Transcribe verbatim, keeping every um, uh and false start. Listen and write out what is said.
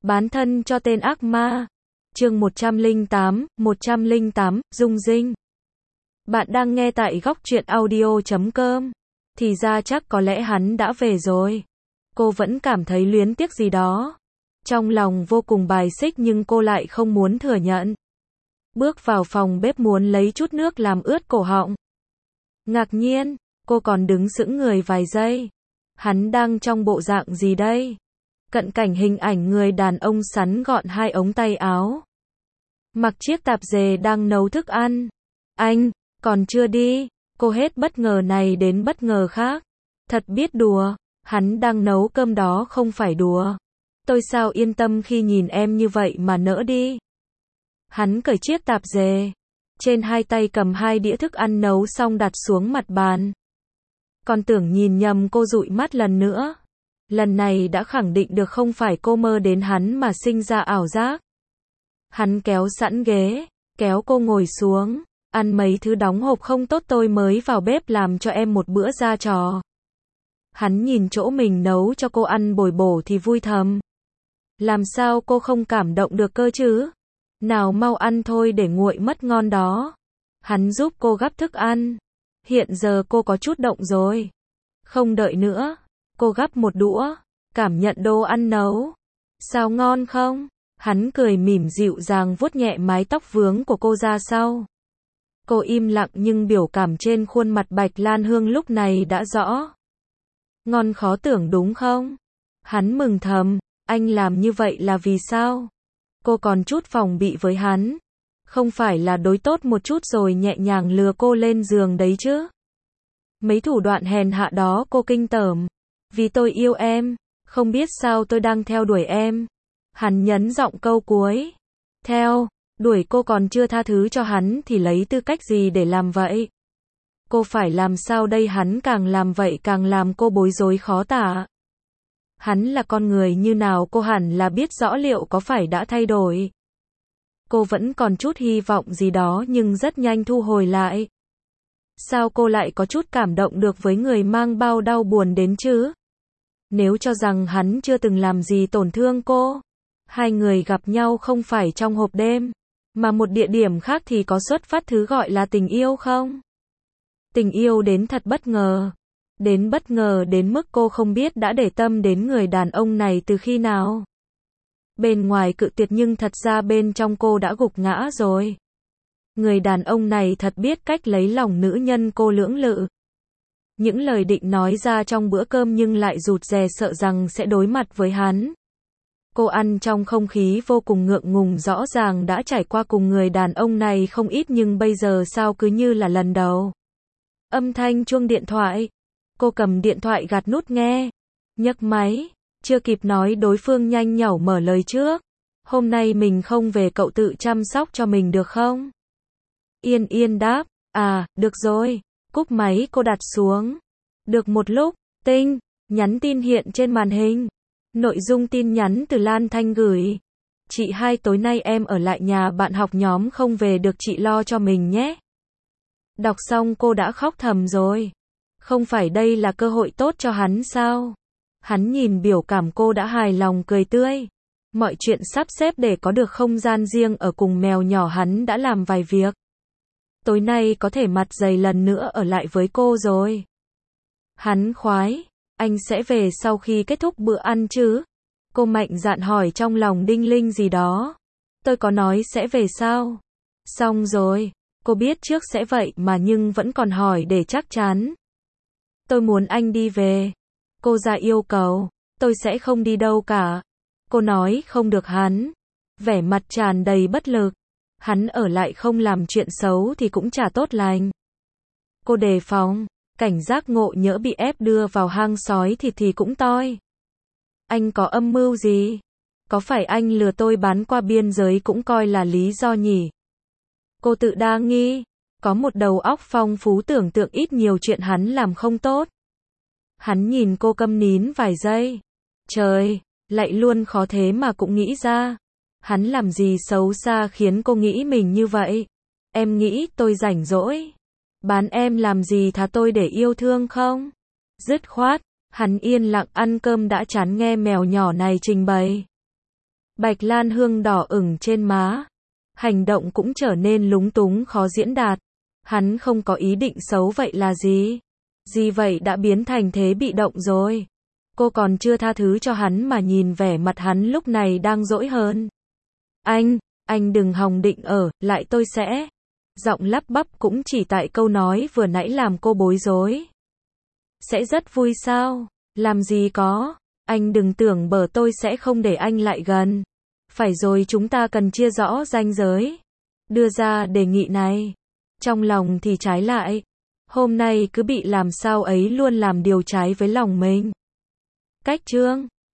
Bán thân cho tên ác ma. Chương một trăm lẻ tám, một trăm lẻ tám, Dung Dinh. Bạn đang nghe tại góc truyện audio chấm com. Thì ra chắc có lẽ hắn đã về rồi. Cô vẫn cảm thấy luyến tiếc gì đó. Trong lòng vô cùng bài xích nhưng cô lại không muốn thừa nhận. Bước vào phòng bếp muốn lấy chút nước làm ướt cổ họng. Ngạc nhiên, cô còn đứng sững người vài giây. Hắn đang trong bộ dạng gì đây? Cận cảnh hình ảnh người đàn ông sắn gọn hai ống tay áo. Mặc chiếc tạp dề đang nấu thức ăn. Anh, còn chưa đi. Cô hết bất ngờ này đến bất ngờ khác. Thật biết đùa, hắn đang nấu cơm đó không phải đùa. Tôi sao yên tâm khi nhìn em như vậy mà nỡ đi. Hắn cởi chiếc tạp dề. Trên hai tay cầm hai đĩa thức ăn nấu xong đặt xuống mặt bàn. Còn tưởng nhìn nhầm cô dụi mắt lần nữa. Lần này đã khẳng định được không phải cô mơ đến hắn mà sinh ra ảo giác. Hắn kéo sẵn ghế, kéo cô ngồi xuống. Ăn mấy thứ đóng hộp không tốt tôi mới vào bếp làm cho em một bữa ra trò. Hắn nhìn chỗ mình nấu cho cô ăn bồi bổ thì vui thầm. Làm sao cô không cảm động được cơ chứ? Nào mau ăn thôi để nguội mất ngon đó. Hắn giúp cô gắp thức ăn. Hiện giờ cô có chút động rồi. Không đợi nữa. Cô gắp một đũa. Cảm nhận đồ ăn nấu. Sao ngon không? Hắn cười mỉm dịu dàng vuốt nhẹ mái tóc vướng của cô ra sau. Cô im lặng nhưng biểu cảm trên khuôn mặt Bạch Lan Hương lúc này đã rõ. Ngon khó tưởng đúng không? Hắn mừng thầm. Anh làm như vậy là vì sao? Cô còn chút phòng bị với hắn. Không phải là đối tốt một chút rồi nhẹ nhàng lừa cô lên giường đấy chứ? Mấy thủ đoạn hèn hạ đó cô kinh tởm. Vì tôi yêu em. Không biết sao tôi đang theo đuổi em. Hắn nhấn giọng câu cuối. Theo, đuổi cô còn chưa tha thứ cho hắn thì lấy tư cách gì để làm vậy? Cô phải làm sao đây? Hắn càng làm vậy càng làm cô bối rối khó tả. Hắn là con người như nào cô hẳn là biết rõ liệu có phải đã thay đổi. Cô vẫn còn chút hy vọng gì đó nhưng rất nhanh thu hồi lại. Sao cô lại có chút cảm động được với người mang bao đau buồn đến chứ? Nếu cho rằng hắn chưa từng làm gì tổn thương cô. Hai người gặp nhau không phải trong hộp đêm. Mà một địa điểm khác thì có xuất phát thứ gọi là tình yêu không? Tình yêu đến thật bất ngờ. Đến bất ngờ đến mức cô không biết đã để tâm đến người đàn ông này từ khi nào. Bên ngoài cự tuyệt nhưng thật ra bên trong cô đã gục ngã rồi. Người đàn ông này thật biết cách lấy lòng nữ nhân cô lưỡng lự. Những lời định nói ra trong bữa cơm nhưng lại rụt rè sợ rằng sẽ đối mặt với hắn. Cô ăn trong không khí vô cùng ngượng ngùng rõ ràng đã trải qua cùng người đàn ông này không ít nhưng bây giờ sao cứ như là lần đầu. Âm thanh chuông điện thoại. Cô cầm điện thoại gạt nút nghe. Nhấc máy. Chưa kịp nói đối phương nhanh nhảu mở lời trước. Hôm nay mình không về cậu tự chăm sóc cho mình được không? Yên Yên đáp. À, được rồi. Cúp máy cô đặt xuống. Được một lúc, tinh, nhắn tin hiện trên màn hình. Nội dung tin nhắn từ Lan Thanh gửi. Chị hai tối nay em ở lại nhà bạn học nhóm không về được chị lo cho mình nhé. Đọc xong cô đã khóc thầm rồi. Không phải đây là cơ hội tốt cho hắn sao? Hắn nhìn biểu cảm cô đã hài lòng cười tươi. Mọi chuyện sắp xếp để có được không gian riêng ở cùng mèo nhỏ hắn đã làm vài việc. Tối nay có thể mặt dày lần nữa ở lại với cô rồi. Hắn khoái. Anh sẽ về sau khi kết thúc bữa ăn chứ? Cô mạnh dạn hỏi trong lòng đinh linh gì đó. Tôi có nói sẽ về sao? Xong rồi. Cô biết trước sẽ vậy mà nhưng vẫn còn hỏi để chắc chắn. Tôi muốn anh đi về. Cô ra yêu cầu. Tôi sẽ không đi đâu cả. Cô nói không được hắn. Vẻ mặt tràn đầy bất lực. Hắn ở lại không làm chuyện xấu thì cũng chả tốt lành. Cô đề phòng. Cảnh giác ngộ nhỡ bị ép đưa vào hang sói thì thì cũng toi. Anh có âm mưu gì? Có phải anh lừa tôi bán qua biên giới cũng coi là lý do nhỉ? Cô tự đa nghi. Có một đầu óc phong phú tưởng tượng ít nhiều chuyện hắn làm không tốt. Hắn nhìn cô câm nín vài giây. Trời, lại luôn khó thế mà cũng nghĩ ra. Hắn làm gì xấu xa khiến cô nghĩ mình như vậy? Em nghĩ tôi rảnh rỗi. Bán em làm gì thà tôi để yêu thương không? Dứt khoát, hắn yên lặng ăn cơm đã chán nghe mèo nhỏ này trình bày. Bạch Lan Hương đỏ ửng trên má. Hành động cũng trở nên lúng túng khó diễn đạt. Hắn không có ý định xấu vậy là gì? Gì vậy đã biến thành thế bị động rồi. Cô còn chưa tha thứ cho hắn mà nhìn vẻ mặt hắn lúc này đang dỗi hơn. Anh, anh đừng hòng định ở, lại tôi sẽ. Giọng lắp bắp cũng chỉ tại câu nói vừa nãy làm cô bối rối. Sẽ rất vui sao? Làm gì có. Anh đừng tưởng bở tôi sẽ không để anh lại gần. Phải rồi, chúng ta cần chia rõ ranh giới. Đưa ra đề nghị này. Trong lòng thì trái lại. Hôm nay cứ bị làm sao ấy luôn làm điều trái với lòng mình. Cách chương